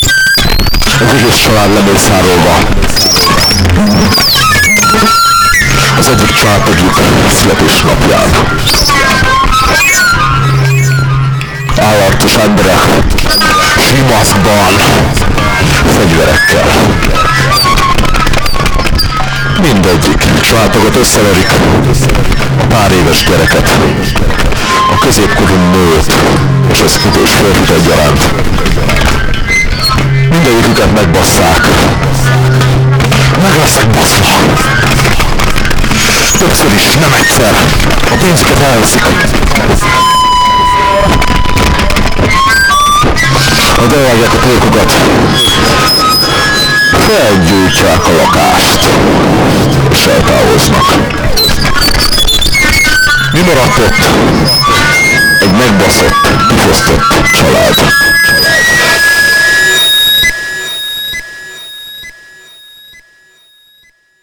Az egész család lemészárolva. Az egyik családtagjük születésnapján. Állarcos emberek, simaszkban, fegyverekkel. Mindegyik családtagot összeverik, a pár éves gyereket, a középkorú nőt és az idős férfit egyaránt. Mindegyiküket megbasszák. Meg lesznek baszva. Többször is, nem egyszer. A pénzüket elveszik. Odavágják a tékokat. Felgyújtják a lakást. És eltávoznak. Mi maradt ott? Egy megbaszott, kifosztott család.